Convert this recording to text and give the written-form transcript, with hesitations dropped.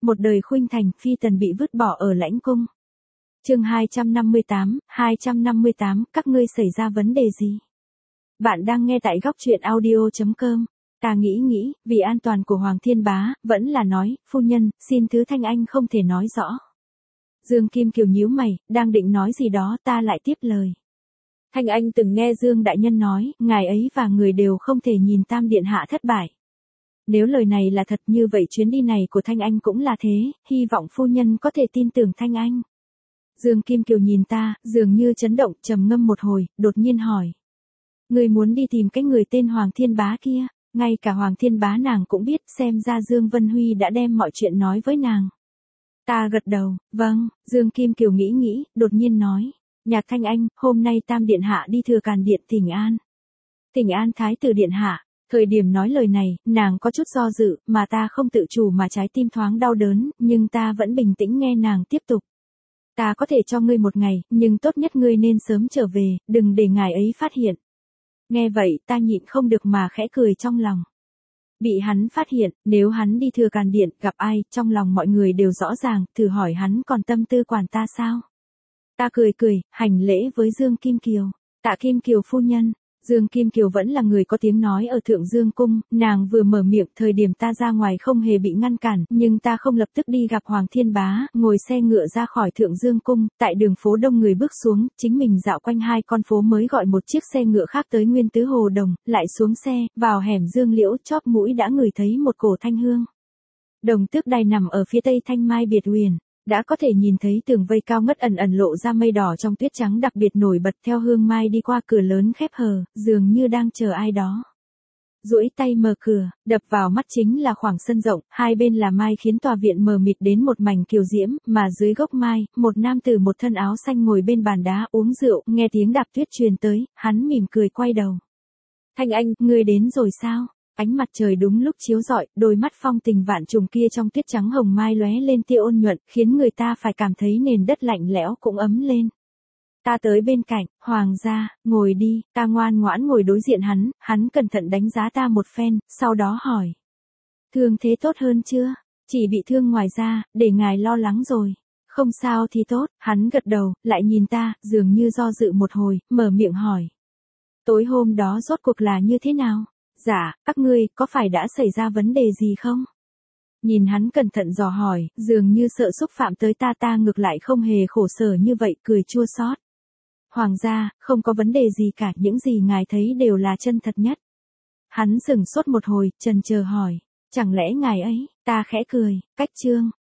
một đời khuynh thành, phi tần bị vứt bỏ ở lãnh cung. Chương 258, các ngươi xảy ra vấn đề gì? Bạn đang nghe tại góc truyện audio.com. Ta nghĩ, vì an toàn của Hoàng Thiên Bá, vẫn là nói, phu nhân, xin thứ Thanh Anh không thể nói rõ. Dương Kim Kiều nhíu mày, đang định nói gì đó, ta lại tiếp lời. Thanh Anh từng nghe Dương Đại Nhân nói, ngài ấy và người đều không thể nhìn Tam Điện Hạ thất bại. Nếu lời này là thật như vậy chuyến đi này của Thanh Anh cũng là thế, hy vọng phu nhân có thể tin tưởng Thanh Anh. Dương Kim Kiều nhìn ta, dường như chấn động, trầm ngâm một hồi, đột nhiên hỏi. Người muốn đi tìm cái người tên Hoàng Thiên Bá kia, ngay cả Hoàng Thiên Bá nàng cũng biết, xem ra Dương Vân Huy đã đem mọi chuyện nói với nàng. Ta gật đầu, vâng. Dương Kim Kiều nghĩ, đột nhiên nói. Nhạc Thanh Anh, hôm nay Tam Điện Hạ đi Thừa Càn Điện thỉnh an. Thỉnh an Thái tử Điện Hạ. Thời điểm nói lời này, nàng có chút do dự, mà ta không tự chủ mà trái tim thoáng đau đớn, nhưng ta vẫn bình tĩnh nghe nàng tiếp tục. Ta có thể cho ngươi một ngày, nhưng tốt nhất ngươi nên sớm trở về, đừng để ngài ấy phát hiện. Nghe vậy, ta nhịn không được mà khẽ cười trong lòng. Bị hắn phát hiện, nếu hắn đi Thừa Càn Điện, gặp ai, trong lòng mọi người đều rõ ràng, thử hỏi hắn còn tâm tư quản ta sao? Ta cười, hành lễ với Dương Kim Kiều. Tạ Kim Kiều phu nhân. Dương Kim Kiều vẫn là người có tiếng nói ở Thượng Dương Cung, nàng vừa mở miệng thời điểm ta ra ngoài không hề bị ngăn cản, nhưng ta không lập tức đi gặp Hoàng Thiên Bá, ngồi xe ngựa ra khỏi Thượng Dương Cung, tại đường phố đông người bước xuống, chính mình dạo quanh hai con phố mới gọi một chiếc xe ngựa khác tới Nguyên Tứ Hồ Đồng, lại xuống xe, vào hẻm Dương Liễu, chóp mũi đã ngửi thấy một cổ thanh hương. Đồng Tước Đài nằm ở phía tây Thanh Mai Biệt Uyển. Đã có thể nhìn thấy tường vây cao ngất ẩn lộ ra mây đỏ trong tuyết trắng đặc biệt nổi bật theo hương mai đi qua cửa lớn khép hờ, dường như đang chờ ai đó. Duỗi tay mở cửa, đập vào mắt chính là khoảng sân rộng, hai bên là mai khiến tòa viện mờ mịt đến một mảnh kiều diễm, mà dưới gốc mai, một nam tử một thân áo xanh ngồi bên bàn đá uống rượu, nghe tiếng đạp tuyết truyền tới, hắn mỉm cười quay đầu. Thanh Anh, ngươi đến rồi sao? Ánh mặt trời đúng lúc chiếu rọi, đôi mắt phong tình vạn trùng kia trong tuyết trắng hồng mai lóe lên tia ôn nhuận, khiến người ta phải cảm thấy nền đất lạnh lẽo cũng ấm lên. Ta tới bên cạnh, Hoàng gia, ngồi đi, ta ngoan ngoãn ngồi đối diện hắn cẩn thận đánh giá ta một phen, sau đó hỏi. Thương thế tốt hơn chưa? Chỉ bị thương ngoài da, để ngài lo lắng rồi. Không sao thì tốt, hắn gật đầu, lại nhìn ta, dường như do dự một hồi, mở miệng hỏi. Tối hôm đó rốt cuộc là như thế nào? Dạ, các ngươi, có phải đã xảy ra vấn đề gì không? Nhìn hắn cẩn thận dò hỏi, dường như sợ xúc phạm tới ta ngược lại không hề khổ sở như vậy, cười chua xót. Hoàng gia, không có vấn đề gì cả, những gì ngài thấy đều là chân thật nhất. Hắn sững sốt một hồi, chần chờ hỏi, chẳng lẽ ngài ấy, ta khẽ cười, cách chương,